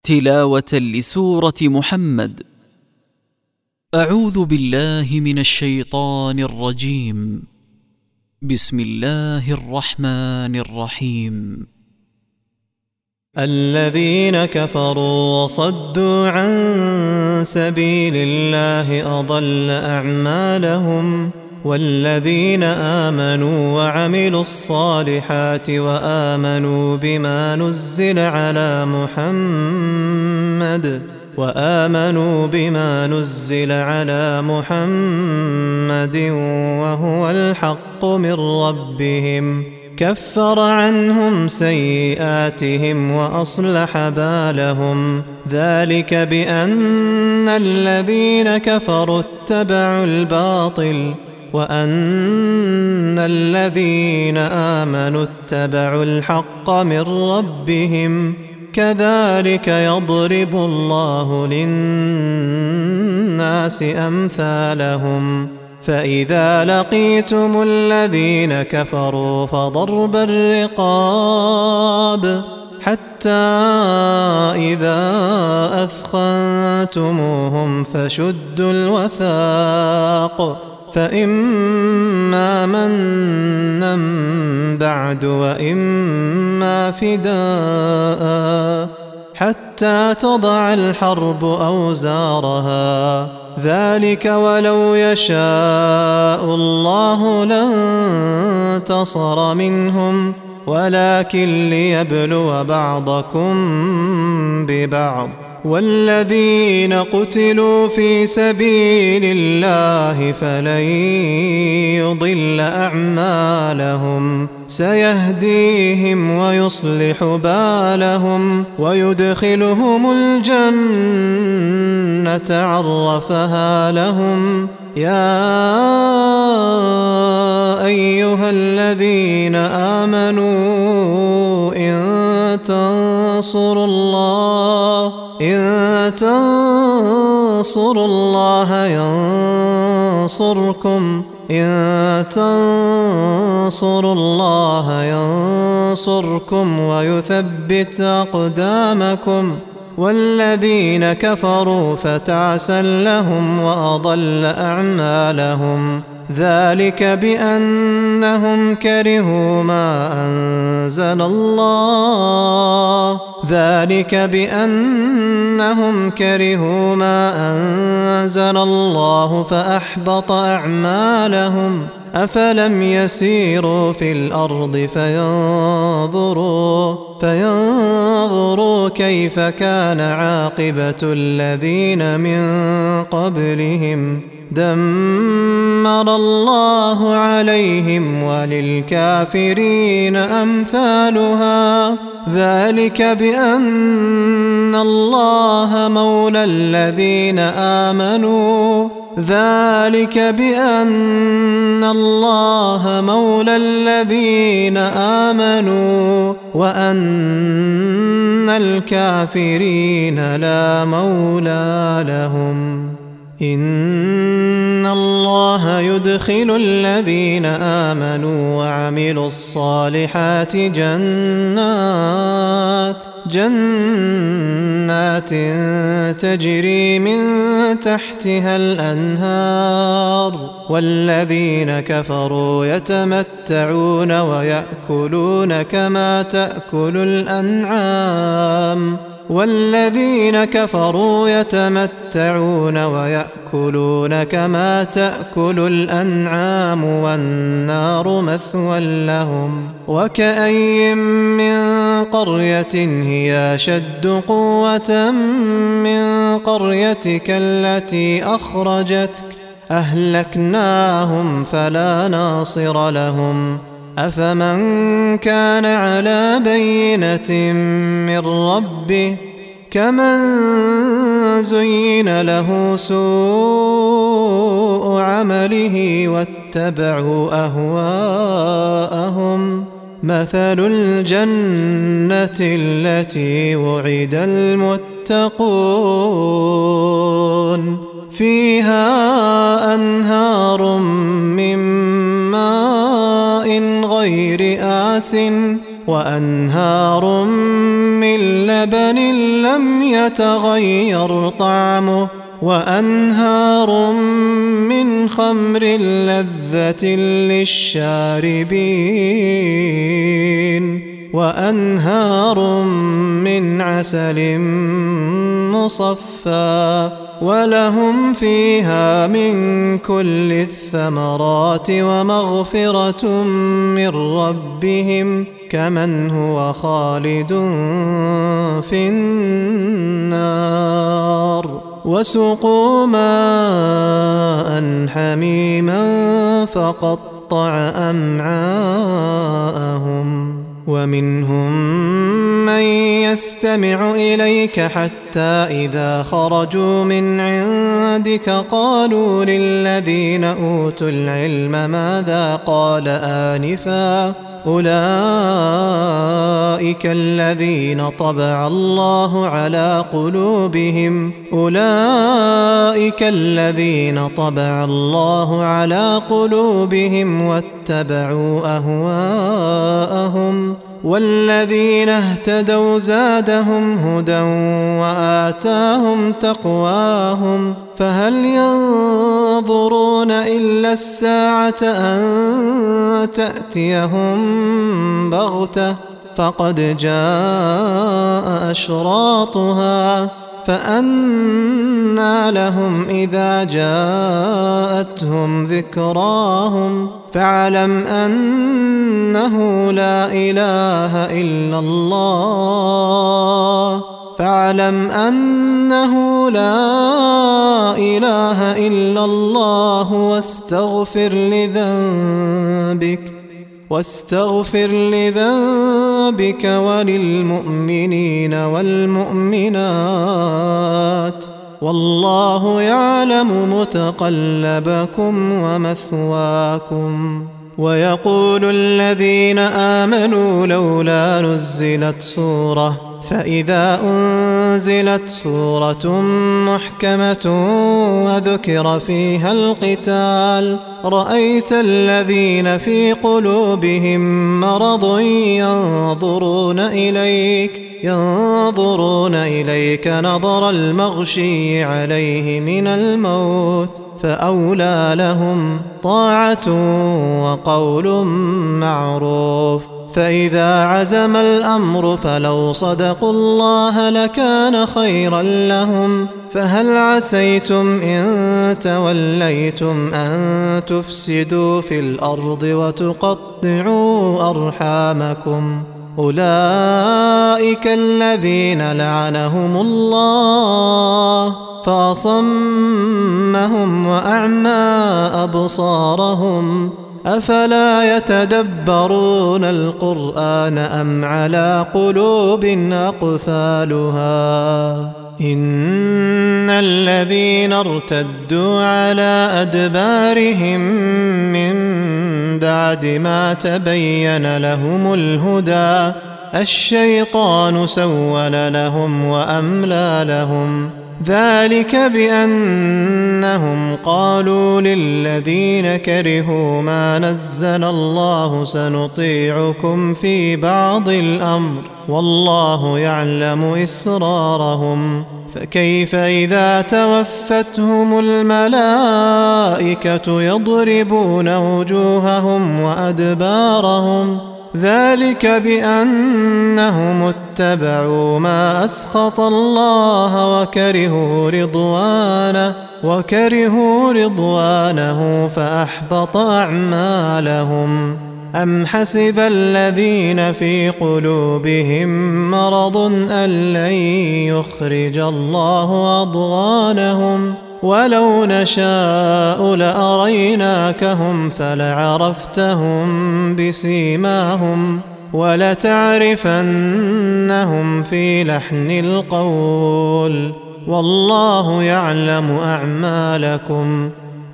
تلاوة لسورة محمد. أعوذ بالله من الشيطان الرجيم. بسم الله الرحمن الرحيم. الذين كفروا وصدوا عن سبيل الله أضل أعمالهم، والذين آمنوا وعملوا الصالحات وآمنوا بما نزل على محمد وهو الحق من ربهم كفر عنهم سيئاتهم وأصلح بالهم، ذلك بأن الذين كفروا اتبعوا الباطل وأن الذين آمنوا اتبعوا الحق من ربهم، كذلك يضرب الله للناس أمثالهم. فإذا لقيتم الذين كفروا فضرب الرقاب حتى إذا أثخنتموهم فشدوا الوثاق، فإما منا بعد وإما فداء حتى تضع الحرب أوزارها، ذلك ولو يشاء الله لانتصر منهم ولكن ليبلو بعضكم ببعض، والذين قتلوا في سبيل الله فلن يضل أعمالهم، سيهديهم ويصلح بالهم ويدخلهم الجنة عرفها لهم. يا أيها الذين آمنوا إن تنصروا الله ينصركم ويثبت أقدامكم، والذين كفروا فتعسا لهم وأضل أعمالهم، ذلك بأنهم كرهوا ما أنزل الله فأحبط أعمالهم. أفلم يسيروا في الأرض فينظروا كيف كان عاقبة الذين من قبلهم، دمر الله عليهم وللكافرين أمثالها، ذلك بأن الله مولى الذين آمنوا وأن الكافرين لا مولى لهم. إن الله يدخل الذين آمنوا وعملوا الصالحات جنات تجري من تحتها الأنهار، والذين كفروا يتمتعون ويأكلون كما تأكل الأنعام والنار مثوى لهم. وكأي من قرية هي أشد قوة من قريتك التي أخرجتك أهلكناهم فلا ناصر لهم. أفمن كان على بينة من ربه كمن زين له سوء عمله واتبعوا أهواءهم. مثل الجنة التي وعد المتقون فيها أنهار من ماء غير آسن وأنهار من لبن لم يتغير طعمه وأنهار من خمر لذة للشاربين وأنهار من عسل مصفى ولهم فيها من كل الثمرات ومغفرة من ربهم كمن هو خالد في النار وسقوا ماء حميما فقطع أمعاءهم ومنهم من يستمع إليك حتى إذا خرجوا من عندك قالوا للذين أوتوا العلم ماذا قال آنفا أولئك الذين طبع الله على قلوبهم واتبعوا أهواءهم والذين اهتدوا زادهم هدى وآتاهم تقواهم فهل ينظرون إلا الساعة أن تأتيهم بغتة فقد جاء أشراطها فأنى لهم إذا جاءتهم ذكراهم فاعلم أنه لا إله إلا الله واستغفر لذنبك وللمؤمنين والمؤمنات والله يعلم متقلبكم ومثواكم ويقول الذين آمنوا لولا نزلت سورة فإذا أنزلت سورة محكمة وذكر فيها القتال رأيت الذين في قلوبهم مرض ينظرون إليك نظر المغشي عليه من الموت فأولى لهم طاعة وقول معروف فإذا عزم الأمر فلو صدقوا الله لكان خيرا لهم فهل عسيتم إن توليتم أن تفسدوا في الأرض وتقطعوا أرحامكم أولئك الذين لعنهم الله فأصمهم وأعمى أبصارهم أفلا يتدبرون القرآن أم على قلوب أقفالها إن الذين ارتدوا على أدبارهم من بعد ما تبين لهم الهدى الشيطان سول لهم وأملى لهم ذلك بأنهم قالوا للذين كرهوا ما نزل الله سنطيعكم في بعض الأمر والله يعلم إسرارهم فكيف إذا توفتهم الملائكة يضربون وجوههم وأدبارهم ذلك بأنهم اتبعوا ما أسخط الله وكرهوا رضوانه فأحبط أعمالهم أم حسب الذين في قلوبهم مرض أن لن يخرج الله أضغانهم ولو نشاء لأريناكهم فلعرفتهم بسيماهم ولتعرفنهم في لحن القول والله يعلم أعمالكم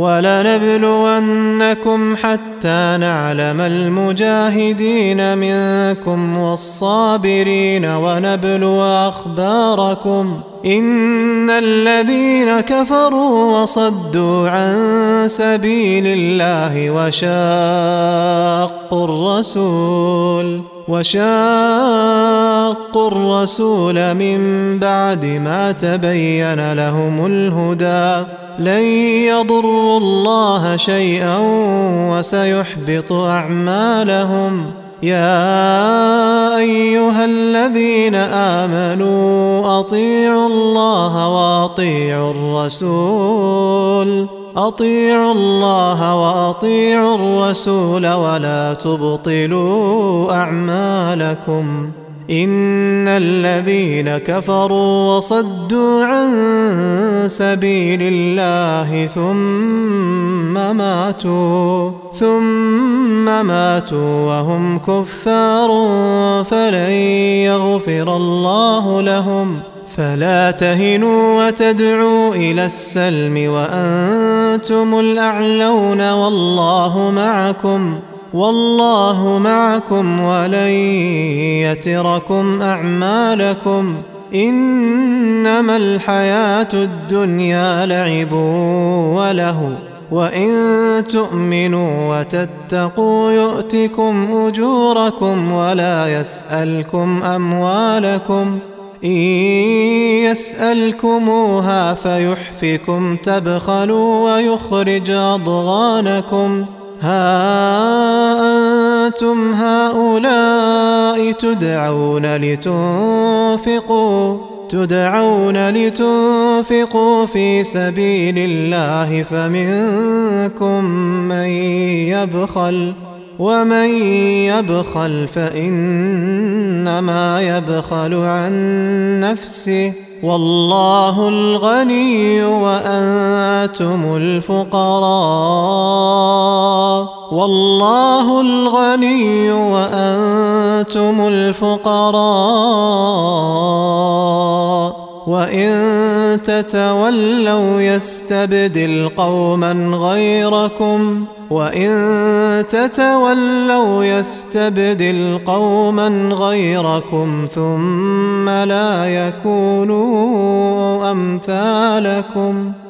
ولنبلونكم حتى نعلم المجاهدين منكم والصابرين ونبلو أخباركم إن الذين كفروا وصدوا عن سبيل الله وشاقوا الرسول وشاقوا الرسول من بعد ما تبين لهم الهدى لن يضروا الله شيئا وسيحبط أعمالهم. يا أيها الذين آمنوا أطيعوا الله وأطيعوا الرسول ولا تبطلوا أعمالكم. إن الذين كفروا وصدوا عن سبيل الله ثم ماتوا وهم كفار فلن يغفر الله لهم. فلا تهنوا وتدعوا إلى السلم وأنتم الأعلون والله معكم ولن يتركم أعمالكم. إنما الحياة الدنيا لعب وله وإن تؤمنوا وتتقوا يؤتكم أجوركم ولا يسألكم أموالكم. إن يسألكموها فيحفكم تبخلوا ويخرج أضغانكم. ها أنتم هؤلاء تدعون لتنفقوا في سبيل الله فمنكم من يبخل ومن يبخل فإنما يبخل عن نفسه والله الغني وأنتم الفقراء وإن تتولوا يستبدل قوما غيركم ثم لا يكونوا أمثالكم.